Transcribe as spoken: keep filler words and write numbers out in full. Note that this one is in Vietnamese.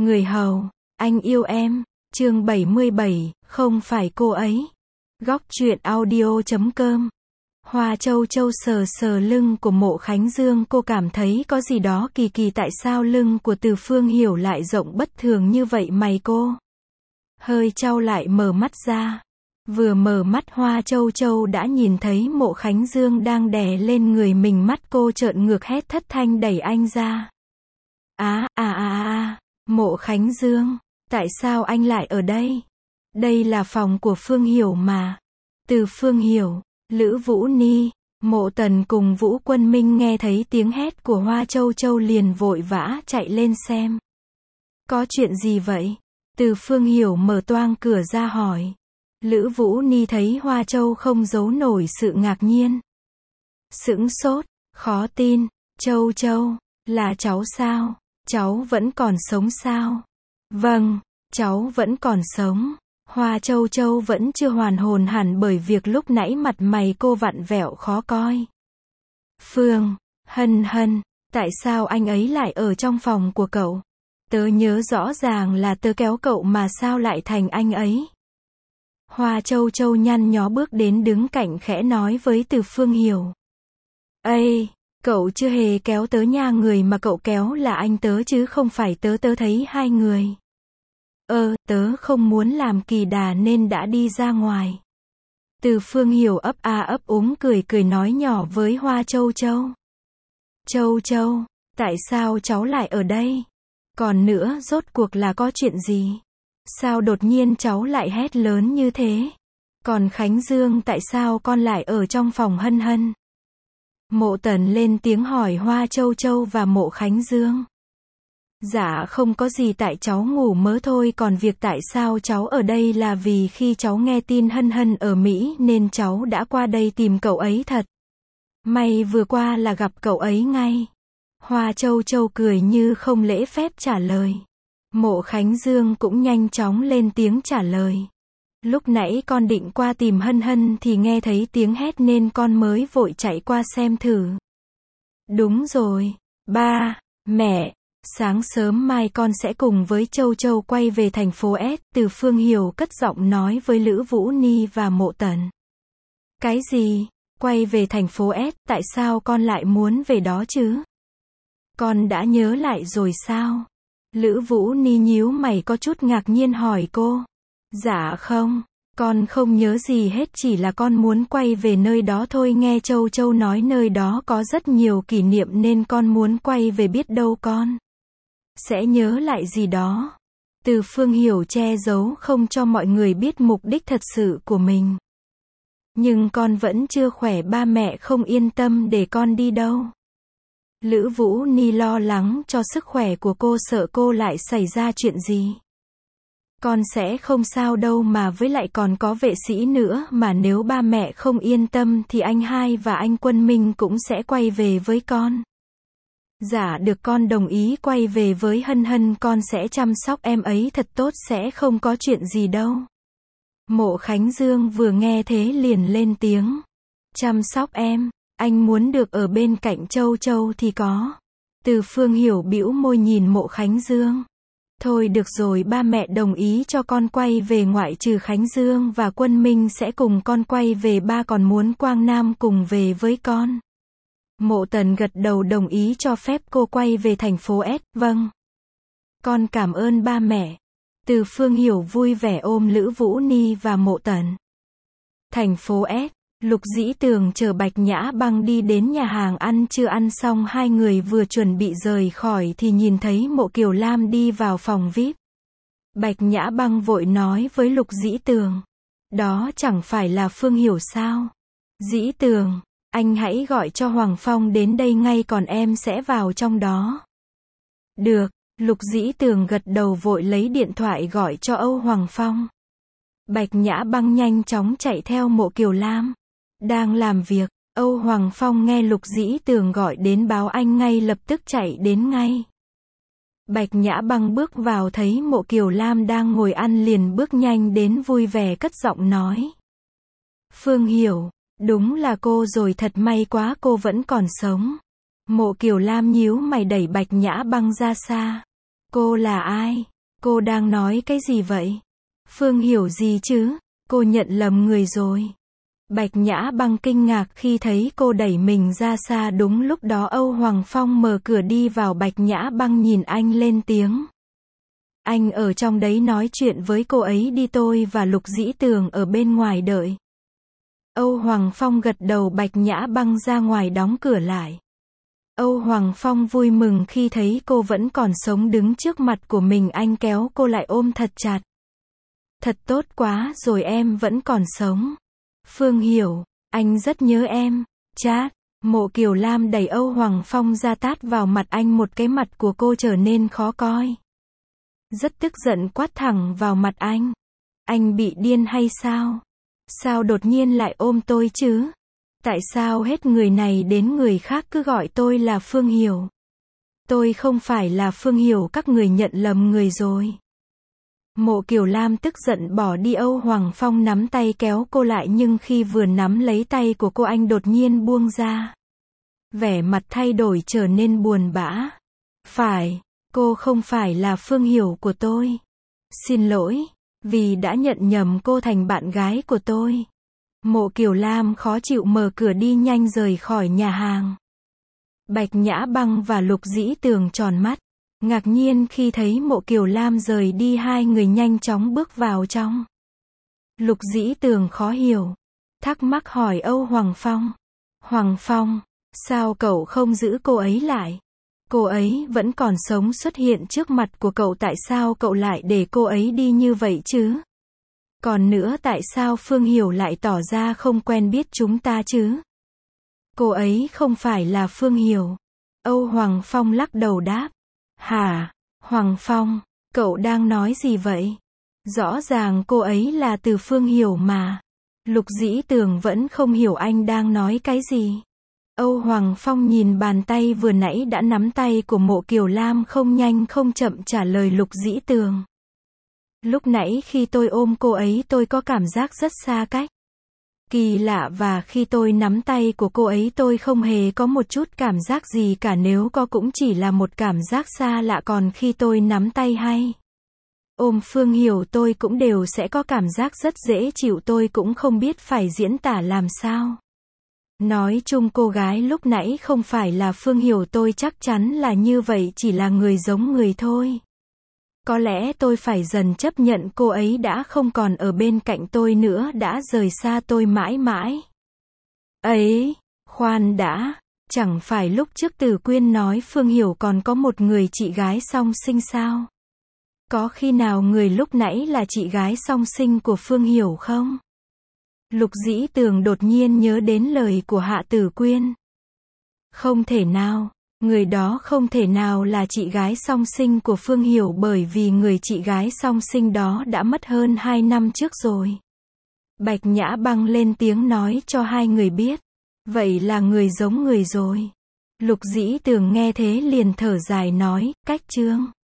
Người hầu, anh yêu em, chương bảy mươi bảy, không phải cô ấy. Góc truyện audio chấm com. Hoa Châu Châu sờ sờ lưng của Mộ Khánh Dương, cô cảm thấy có gì đó kỳ kỳ, tại sao lưng của Từ Phương Hiểu lại rộng bất thường như vậy mày cô? Hơi chau lại mở mắt ra. Vừa mở mắt Hoa Châu Châu đã nhìn thấy Mộ Khánh Dương đang đè lên người mình, mắt cô trợn ngược hét thất thanh đẩy anh ra. Á, à à à à, Mộ Khánh Dương, tại sao anh lại ở đây? Đây là phòng của Phương Hiểu mà. Từ Phương Hiểu, Lữ Vũ Ni, Mộ Tần cùng Vũ Quân Minh nghe thấy tiếng hét của Hoa Châu Châu liền vội vã chạy lên xem. Có chuyện gì vậy? Từ Phương Hiểu mở toang cửa ra hỏi. Lữ Vũ Ni thấy Hoa Châu không giấu nổi sự ngạc nhiên. Sững sốt, khó tin, Châu Châu, là cháu sao? Cháu vẫn còn sống sao? Vâng, cháu vẫn còn sống. Hoa Châu Châu vẫn chưa hoàn hồn hẳn bởi việc lúc nãy mặt mày cô vặn vẹo khó coi. Phương, Hân Hân, tại sao anh ấy lại ở trong phòng của cậu? Tớ nhớ rõ ràng là tớ kéo cậu mà sao lại thành anh ấy? Hoa Châu Châu nhăn nhó bước đến đứng cạnh khẽ nói với Từ Phương Hiểu. Ây, cậu chưa hề kéo tớ nha, người mà cậu kéo là anh tớ chứ không phải tớ, tớ thấy hai người. Ờ, tớ không muốn làm kỳ đà nên đã đi ra ngoài. Từ Phương Hiểu ấp a ấp úng cười cười nói nhỏ với Hoa Châu Châu. Châu Châu, tại sao cháu lại ở đây? Còn nữa, rốt cuộc là có chuyện gì? Sao đột nhiên cháu lại hét lớn như thế? Còn Khánh Dương, tại sao con lại ở trong phòng Hân Hân? Mộ Tần lên tiếng hỏi Hoa Châu Châu và Mộ Khánh Dương. Dạ không có gì, tại cháu ngủ mơ thôi, còn việc tại sao cháu ở đây là vì khi cháu nghe tin Hân Hân ở Mỹ nên cháu đã qua đây tìm cậu ấy thật. May vừa qua là gặp cậu ấy ngay. Hoa Châu Châu cười như không lễ phép trả lời. Mộ Khánh Dương cũng nhanh chóng lên tiếng trả lời. Lúc nãy con định qua tìm Hân Hân thì nghe thấy tiếng hét nên con mới vội chạy qua xem thử. Đúng rồi, ba, mẹ, sáng sớm mai con sẽ cùng với Châu Châu quay về thành phố S, Từ Phương Hiểu cất giọng nói với Lữ Vũ Ni và Mộ Tần. Cái gì? Quay về thành phố S, tại sao con lại muốn về đó chứ? Con đã nhớ lại rồi sao? Lữ Vũ Ni nhíu mày có chút ngạc nhiên hỏi cô. Dạ không, con không nhớ gì hết, chỉ là con muốn quay về nơi đó thôi. Nghe Châu Châu nói nơi đó có rất nhiều kỷ niệm nên con muốn quay về, biết đâu con sẽ nhớ lại gì đó. Từ Phương Hiểu che giấu không cho mọi người biết mục đích thật sự của mình. Nhưng con vẫn chưa khỏe, ba mẹ không yên tâm để con đi đâu. Lữ Vũ Ni lo lắng cho sức khỏe của cô, sợ cô lại xảy ra chuyện gì. Con sẽ không sao đâu mà, với lại còn có vệ sĩ nữa mà, nếu ba mẹ không yên tâm thì anh hai và anh Quân Minh cũng sẽ quay về với con. Dạ được, con đồng ý quay về với Hân Hân, con sẽ chăm sóc em ấy thật tốt, sẽ không có chuyện gì đâu. Mộ Khánh Dương vừa nghe thế liền lên tiếng. Chăm sóc em, anh muốn được ở bên cạnh Châu Châu thì có. Từ Phương Hiểu bĩu môi nhìn Mộ Khánh Dương. Thôi được rồi, ba mẹ đồng ý cho con quay về, ngoại trừ Khánh Dương và Quân Minh sẽ cùng con quay về, ba còn muốn Quang Nam cùng về với con. Mộ Tần gật đầu đồng ý cho phép cô quay về thành phố S. Vâng, con cảm ơn ba mẹ. Từ Phương Hiểu vui vẻ ôm Lữ Vũ Ni và Mộ Tần. Thành phố S, Lục Dĩ Tường chờ Bạch Nhã Băng đi đến nhà hàng ăn trưa, ăn xong hai người vừa chuẩn bị rời khỏi thì nhìn thấy Mộ Kiều Lam đi vào phòng vi ai pi. Bạch Nhã Băng vội nói với Lục Dĩ Tường. Đó chẳng phải là Phương Hiểu sao? Dĩ Tường, anh hãy gọi cho Hoàng Phong đến đây ngay, còn em sẽ vào trong đó. Được, Lục Dĩ Tường gật đầu vội lấy điện thoại gọi cho Âu Hoàng Phong. Bạch Nhã Băng nhanh chóng chạy theo Mộ Kiều Lam. Đang làm việc, Âu Hoàng Phong nghe Lục Dĩ Tường gọi đến báo anh ngay lập tức chạy đến ngay. Bạch Nhã Băng bước vào thấy Mộ Kiều Lam đang ngồi ăn liền bước nhanh đến vui vẻ cất giọng nói. Phương Hiểu, đúng là cô rồi, thật may quá cô vẫn còn sống. Mộ Kiều Lam nhíu mày đẩy Bạch Nhã Băng ra xa. Cô là ai? Cô đang nói cái gì vậy? Phương Hiểu gì chứ? Cô nhận lầm người rồi. Bạch Nhã Băng kinh ngạc khi thấy cô đẩy mình ra xa. Đúng lúc đó Âu Hoàng Phong mở cửa đi vào. Bạch Nhã Băng nhìn anh lên tiếng. Anh ở trong đấy nói chuyện với cô ấy đi, tôi và Lục Dĩ Tường ở bên ngoài đợi. Âu Hoàng Phong gật đầu. Bạch Nhã Băng ra ngoài đóng cửa lại. Âu Hoàng Phong vui mừng khi thấy cô vẫn còn sống đứng trước mặt của mình. Anh kéo cô lại ôm thật chặt. Thật tốt quá rồi, em vẫn còn sống. Phương Hiểu, anh rất nhớ em. Chát, Mộ Kiều Lam đẩy Âu Hoàng Phong ra tát vào mặt anh, một cái mặt của cô trở nên khó coi. Rất tức giận quát thẳng vào mặt anh. Anh bị điên hay sao? Sao đột nhiên lại ôm tôi chứ? Tại sao hết người này đến người khác cứ gọi tôi là Phương Hiểu? Tôi không phải là Phương Hiểu, các người nhận lầm người rồi. Mộ Kiều Lam tức giận bỏ đi. Âu Hoàng Phong nắm tay kéo cô lại, nhưng khi vừa nắm lấy tay của cô, anh đột nhiên buông ra. Vẻ mặt thay đổi trở nên buồn bã. Phải, cô không phải là Phương Hiểu của tôi. Xin lỗi, vì đã nhận nhầm cô thành bạn gái của tôi. Mộ Kiều Lam khó chịu mở cửa đi nhanh rời khỏi nhà hàng. Bạch Nhã Băng và Lục Dĩ Tường tròn mắt, ngạc nhiên khi thấy Mộ Kiều Lam rời đi. Hai người nhanh chóng bước vào trong. Lục Dĩ Tường khó hiểu, thắc mắc hỏi Âu Hoàng Phong. Hoàng Phong, sao cậu không giữ cô ấy lại? Cô ấy vẫn còn sống xuất hiện trước mặt của cậu, tại sao cậu lại để cô ấy đi như vậy chứ? Còn nữa, tại sao Phương Hiểu lại tỏ ra không quen biết chúng ta chứ? Cô ấy không phải là Phương Hiểu. Âu Hoàng Phong lắc đầu đáp. Hả? Hoàng Phong, cậu đang nói gì vậy? Rõ ràng cô ấy là từ Phương Hiểu mà. Lục Dĩ Tường vẫn không hiểu anh đang nói cái gì. Âu Hoàng Phong nhìn bàn tay vừa nãy đã nắm tay của Mộ Kiều Lam, không nhanh không chậm trả lời Lục Dĩ Tường. Lúc nãy khi tôi ôm cô ấy, tôi có cảm giác rất xa cách. Kỳ lạ, và khi tôi nắm tay của cô ấy tôi không hề có một chút cảm giác gì cả, nếu có cũng chỉ là một cảm giác xa lạ. Còn khi tôi nắm tay hay ôm Phương Hiểu tôi cũng đều sẽ có cảm giác rất dễ chịu, tôi cũng không biết phải diễn tả làm sao. Nói chung cô gái lúc nãy không phải là Phương Hiểu, tôi chắc chắn là như vậy, chỉ là người giống người thôi. Có lẽ tôi phải dần chấp nhận cô ấy đã không còn ở bên cạnh tôi nữa, đã rời xa tôi mãi mãi. Ấy, khoan đã, chẳng phải lúc trước Từ Quyên nói Phương Hiểu còn có một người chị gái song sinh sao? Có khi nào người lúc nãy là chị gái song sinh của Phương Hiểu không? Lục Dĩ Tường đột nhiên nhớ đến lời của Hạ Tử Quyên. Không thể nào, người đó không thể nào là chị gái song sinh của Phương Hiểu, bởi vì người chị gái song sinh đó đã mất hơn hai năm trước rồi. Bạch Nhã Băng lên tiếng nói cho hai người biết. Vậy là người giống người rồi. Lục Dĩ Tường nghe thế liền thở dài nói, cách chương.